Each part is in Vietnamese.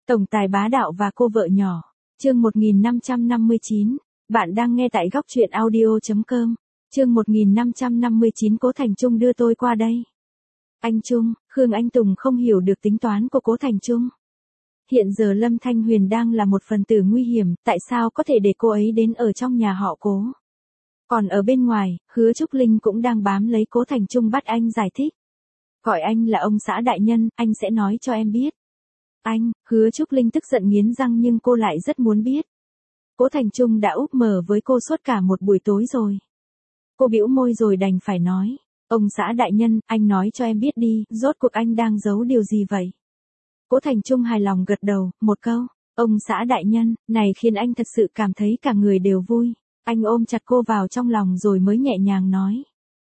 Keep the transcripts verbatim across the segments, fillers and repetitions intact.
Tổng tài bá đạo và cô vợ nhỏ. Chương một nghìn năm trăm năm mươi chín. Bạn đang nghe tại góc truyện audio chấm com. Chương một nghìn năm trăm năm mươi chín. Cố Thành Trung đưa tôi qua đây. Anh Trung, Khương Anh Tùng không hiểu được tính toán của Cố Thành Trung. Hiện giờ Lâm Thanh Huyền đang là một phần tử nguy hiểm, tại sao có thể để cô ấy đến ở trong nhà họ Cố? Còn ở bên ngoài, Hứa Trúc Linh cũng đang bám lấy Cố Thành Trung bắt anh giải thích. Gọi anh là ông xã đại nhân, anh sẽ nói cho em biết. Anh, Hứa Trúc Linh tức giận nghiến răng nhưng cô lại rất muốn biết. Cố Thành Trung đã úp mở với cô suốt cả một buổi tối rồi. Cô bĩu môi rồi đành phải nói. Ông xã đại nhân, anh nói cho em biết đi, rốt cuộc anh đang giấu điều gì vậy? Cố Thành Trung hài lòng gật đầu, một câu. Ông xã đại nhân, này khiến anh thật sự cảm thấy cả người đều vui. Anh ôm chặt cô vào trong lòng rồi mới nhẹ nhàng nói.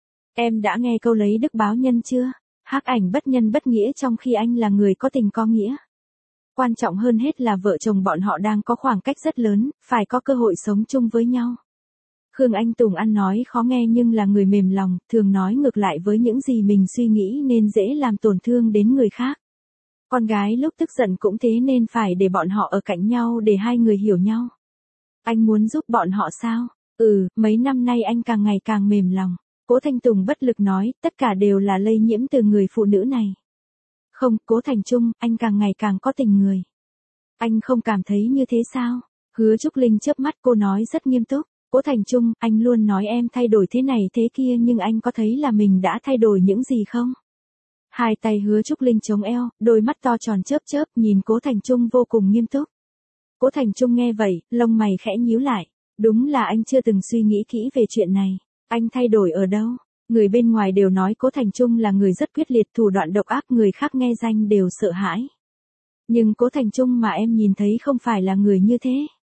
Em đã nghe câu lấy đức báo nhân chưa? Hắc ảnh bất nhân bất nghĩa trong khi anh là người có tình có nghĩa. Quan trọng hơn hết là vợ chồng bọn họ đang có khoảng cách rất lớn, phải có cơ hội sống chung với nhau. Khương Anh Tùng ăn nói khó nghe nhưng là người mềm lòng, thường nói ngược lại với những gì mình suy nghĩ nên dễ làm tổn thương đến người khác. Con gái lúc tức giận cũng thế nên phải để bọn họ ở cạnh nhau để hai người hiểu nhau. Anh muốn giúp bọn họ sao? Ừ, mấy năm nay anh càng ngày càng mềm lòng. Cố Thanh Tùng bất lực nói, tất cả đều là lây nhiễm từ người phụ nữ này. Không, Cố Thành Trung, anh càng ngày càng có tình người. Anh không cảm thấy như thế sao? Hứa Trúc Linh chớp mắt, cô nói rất nghiêm túc. Cố Thành Trung, anh luôn nói em thay đổi thế này thế kia nhưng anh có thấy là mình đã thay đổi những gì không? Hai tay Hứa Trúc Linh chống eo, đôi mắt to tròn chớp chớp nhìn Cố Thành Trung vô cùng nghiêm túc. Cố Thành Trung nghe vậy, lông mày khẽ nhíu lại. Đúng là anh chưa từng suy nghĩ kỹ về chuyện này. Anh thay đổi ở đâu? Người bên ngoài đều nói Cố Thành Trung là người rất quyết liệt, thủ đoạn độc ác, người khác nghe danh đều sợ hãi. Nhưng Cố Thành Trung mà em nhìn thấy không phải là người như thế.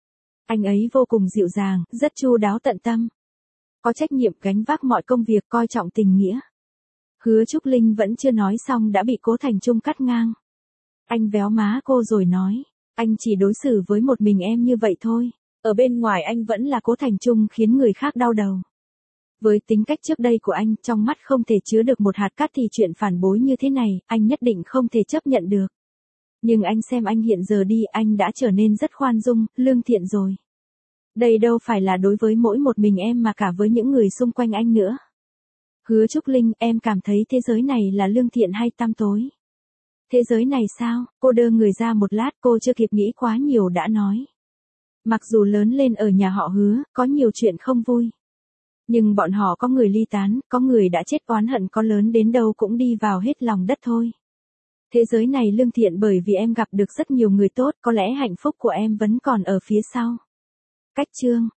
Anh ấy vô cùng dịu dàng, rất chu đáo tận tâm. Có trách nhiệm gánh vác mọi công việc, coi trọng tình nghĩa. Hứa Trúc Linh vẫn chưa nói xong đã bị Cố Thành Trung cắt ngang. Anh véo má cô rồi nói, anh chỉ đối xử với một mình em như vậy thôi. Ở bên ngoài anh vẫn là Cố Thành Trung khiến người khác đau đầu. Với tính cách trước đây của anh, trong mắt không thể chứa được một hạt cát thì chuyện phản bội như thế này, anh nhất định không thể chấp nhận được. Nhưng anh xem anh hiện giờ đi, anh đã trở nên rất khoan dung, lương thiện rồi. Đây đâu phải là đối với mỗi một mình em mà cả với những người xung quanh anh nữa. Hứa Trúc Linh, em cảm thấy thế giới này là lương thiện hay tăm tối? Thế giới này sao? Cô đơ người ra một lát, cô chưa kịp nghĩ quá nhiều đã nói. Mặc dù lớn lên ở nhà họ Hứa, có nhiều chuyện không vui. Nhưng bọn họ có người ly tán, có người đã chết, oán hận có lớn đến đâu cũng đi vào hết lòng đất thôi. Thế giới này lương thiện bởi vì em gặp được rất nhiều người tốt, có lẽ hạnh phúc của em vẫn còn ở phía sau. Cách chương.